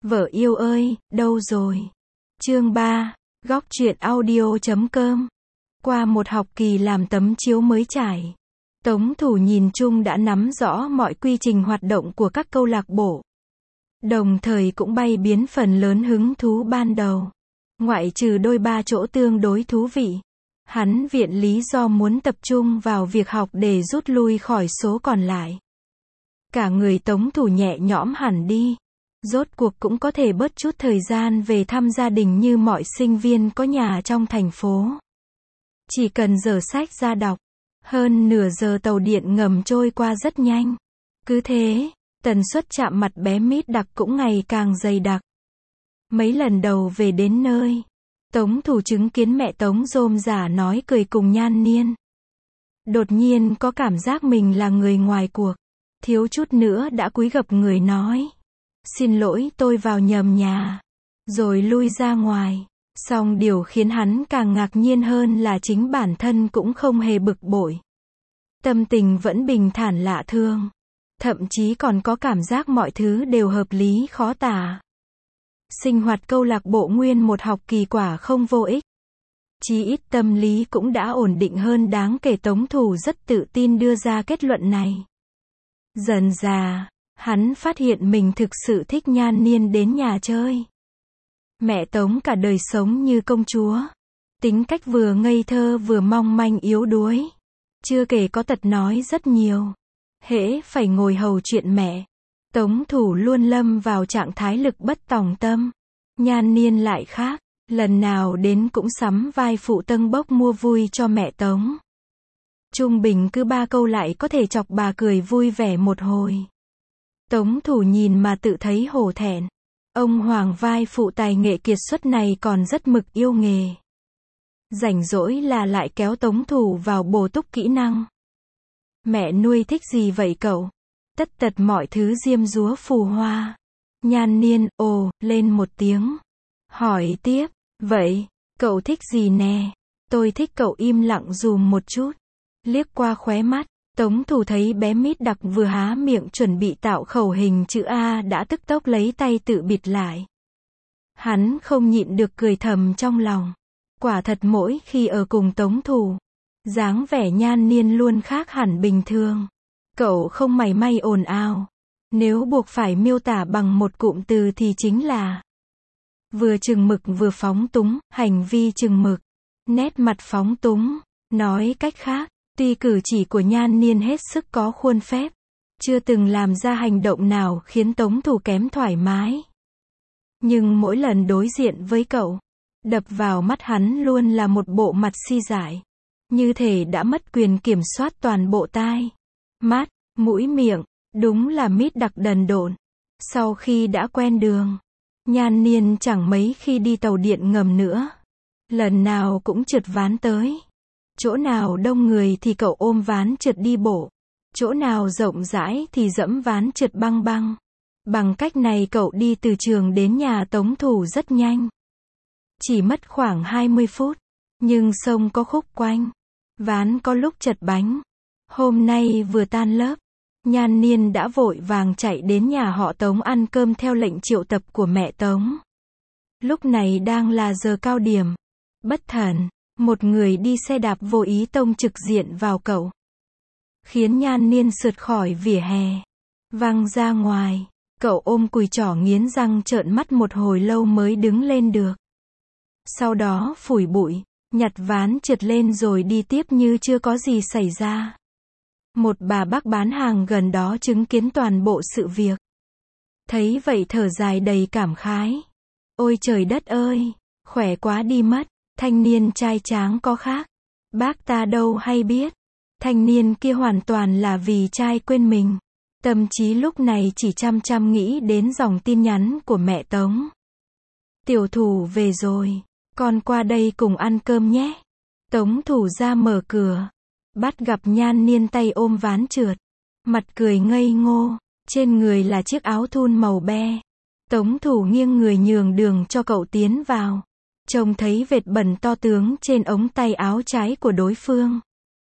Vợ yêu ơi, đâu rồi? Chương 3, góc truyện audio.com. Qua một học kỳ làm tấm chiếu mới trải, Tống Thủ nhìn chung đã nắm rõ mọi quy trình hoạt động của các câu lạc bộ. Đồng thời cũng bay biến phần lớn hứng thú ban đầu. Ngoại trừ đôi ba chỗ tương đối thú vị, hắn viện lý do muốn tập trung vào việc học để rút lui khỏi số còn lại. Cả người Tống Thủ nhẹ nhõm hẳn đi. Rốt cuộc cũng có thể bớt chút thời gian về thăm gia đình như mọi sinh viên có nhà trong thành phố. Chỉ cần dở sách ra đọc, hơn nửa giờ tàu điện ngầm trôi qua rất nhanh. Cứ thế, tần suất chạm mặt bé Mít Đặc cũng ngày càng dày đặc. Mấy lần đầu về đến nơi, Tống Thủ chứng kiến mẹ Tống rôm rả nói cười cùng Nhan Niên. Đột nhiên có cảm giác mình là người ngoài cuộc, thiếu chút nữa đã cúi gập người nói: "Xin lỗi, tôi vào nhầm nhà." Rồi lui ra ngoài. Song điều khiến hắn càng ngạc nhiên hơn là chính bản thân cũng không hề bực bội. Tâm tình vẫn bình thản lạ thường. Thậm chí còn có cảm giác mọi thứ đều hợp lý khó tả. Sinh hoạt câu lạc bộ nguyên một học kỳ quả không vô ích. Chí ít tâm lý cũng đã ổn định hơn đáng kể. Tống Thủ rất tự tin đưa ra kết luận này. Dần dà, hắn phát hiện mình thực sự thích Nhan Niên đến nhà chơi. Mẹ Tống cả đời sống như công chúa. Tính cách vừa ngây thơ vừa mong manh yếu đuối. Chưa kể có tật nói rất nhiều. Hễ phải ngồi hầu chuyện mẹ, Tống Thủ luôn lâm vào trạng thái lực bất tòng tâm. Nhan Niên lại khác. Lần nào đến cũng sắm vai phụ tâng bốc mua vui cho mẹ Tống. Trung bình cứ 3 câu lại có thể chọc bà cười vui vẻ một hồi. Tống Thủ nhìn mà tự thấy hổ thẹn. Ông hoàng vai phụ tài nghệ kiệt xuất này còn rất mực yêu nghề. Rảnh rỗi là lại kéo Tống Thủ vào bổ túc kỹ năng. Mẹ nuôi thích gì vậy cậu? Tất tật mọi thứ diêm dúa phù hoa. Nhan Niên ồ lên một tiếng. Hỏi tiếp, vậy, cậu thích gì nè? Tôi thích cậu im lặng dùm một chút. Liếc qua khóe mắt, Tống Thủ thấy bé Mít Đặc vừa há miệng chuẩn bị tạo khẩu hình chữ A đã tức tốc lấy tay tự bịt lại. Hắn không nhịn được cười thầm trong lòng. Quả thật mỗi khi ở cùng Tống Thủ, dáng vẻ Nhan Niên luôn khác hẳn bình thường. Cậu không mảy may ồn ào. Nếu buộc phải miêu tả bằng một cụm từ thì chính là vừa chừng mực vừa phóng túng, hành vi chừng mực, nét mặt phóng túng. Nói cách khác, tuy cử chỉ của Nhan Niên hết sức có khuôn phép, chưa từng làm ra hành động nào khiến Tống Thủ kém thoải mái. Nhưng mỗi lần đối diện với cậu, đập vào mắt hắn luôn là một bộ mặt si dại. Như thể đã mất quyền kiểm soát toàn bộ tai, mắt, mũi miệng. Đúng là Mít Đặc đần độn. Sau khi đã quen đường, Nhan Niên chẳng mấy khi đi tàu điện ngầm nữa. Lần nào cũng trượt ván tới. Chỗ nào đông người thì cậu ôm ván trượt đi bộ. Chỗ nào rộng rãi thì dẫm ván trượt băng băng. Bằng cách này cậu đi từ trường đến nhà Tống Thủ rất nhanh. Chỉ mất khoảng 20 phút. Nhưng sông có khúc quanh. Ván có lúc trật bánh. Hôm nay vừa tan lớp, Nhan Niên đã vội vàng chạy đến nhà họ Tống ăn cơm theo lệnh triệu tập của mẹ Tống. Lúc này đang là giờ cao điểm. Bất thần, một người đi xe đạp vô ý tông trực diện vào cậu, khiến Nhan Niên sượt khỏi vỉa hè, văng ra ngoài. Cậu ôm cùi chỏ nghiến răng trợn mắt một hồi lâu mới đứng lên được. Sau đó phủi bụi, nhặt ván trượt lên rồi đi tiếp như chưa có gì xảy ra. Một bà bác bán hàng gần đó chứng kiến toàn bộ sự việc. Thấy vậy thở dài đầy cảm khái. Ôi trời đất ơi, khỏe quá đi mất, thanh niên trai tráng có khác. Bác ta đâu hay biết, thanh niên kia hoàn toàn là vì trai quên mình. Tâm trí lúc này chỉ chăm chăm nghĩ đến dòng tin nhắn của mẹ Tống. Tiểu Thủ về rồi, con qua đây cùng ăn cơm nhé. Tống Thủ ra mở cửa. Bắt gặp Nhan Niên tay ôm ván trượt, mặt cười ngây ngô, trên người là chiếc áo thun màu be. Tống Thủ nghiêng người nhường đường cho cậu tiến vào. Trông thấy vệt bẩn to tướng trên ống tay áo trái của đối phương.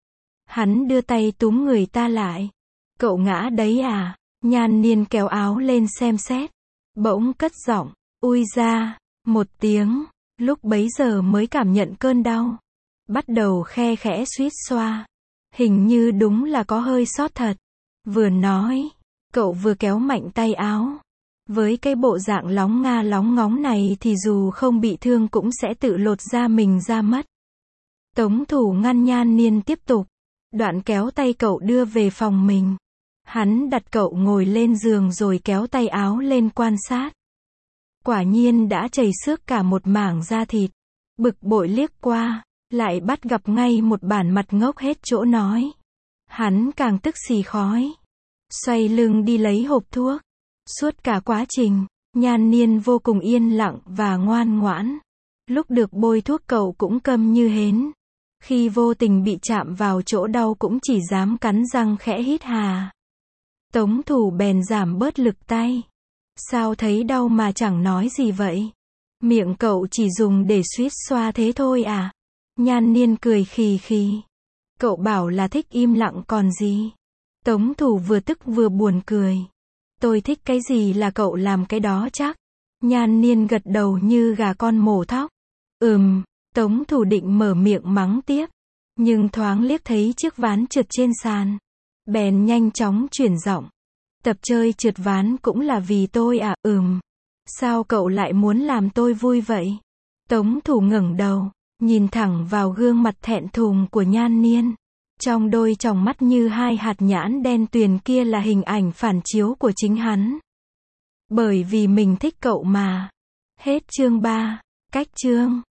Hắn đưa tay túm người ta lại. Cậu ngã đấy à? Nhan Niên kéo áo lên xem xét. Bỗng cất giọng, ui ra, một tiếng, lúc bấy giờ mới cảm nhận cơn đau. Bắt đầu khe khẽ suýt xoa. Hình như đúng là có hơi sót thật. Vừa nói, cậu vừa kéo mạnh tay áo. Với cái bộ dạng lóng nga lóng ngóng này thì dù không bị thương cũng sẽ tự lột da mình ra mất. Tống Thủ ngăn Nhan Niên tiếp tục. Đoạn kéo tay cậu đưa về phòng mình. Hắn đặt cậu ngồi lên giường rồi kéo tay áo lên quan sát. Quả nhiên đã chảy xước cả một mảng da thịt. Bực bội liếc qua, lại bắt gặp ngay một bản mặt ngốc hết chỗ nói. Hắn càng tức xì khói. Xoay lưng đi lấy hộp thuốc. Suốt cả quá trình, Nhan Niên vô cùng yên lặng và ngoan ngoãn. Lúc được bôi thuốc cậu cũng câm như hến. Khi vô tình bị chạm vào chỗ đau cũng chỉ dám cắn răng khẽ hít hà. Tống Thủ bèn giảm bớt lực tay. Sao thấy đau mà chẳng nói gì vậy? Miệng cậu chỉ dùng để suýt xoa thế thôi à? Nhan Niên cười khì khì. Cậu bảo là thích im lặng còn gì? Tống Thủ vừa tức vừa buồn cười. Tôi thích cái gì là cậu làm cái đó chắc. Nhan Niên gật đầu như gà con mổ thóc. Tống Thủ định mở miệng mắng tiếp. Nhưng thoáng liếc thấy chiếc ván trượt trên sàn. Bèn nhanh chóng chuyển giọng. Tập chơi trượt ván cũng là vì tôi à? Sao cậu lại muốn làm tôi vui vậy? Tống Thủ ngẩng đầu, nhìn thẳng vào gương mặt thẹn thùng của Nhan Niên. Trong đôi tròng mắt như hai hạt nhãn đen tuyền kia là hình ảnh phản chiếu của chính hắn. Bởi vì mình thích cậu mà. Hết chương 3. Cách chương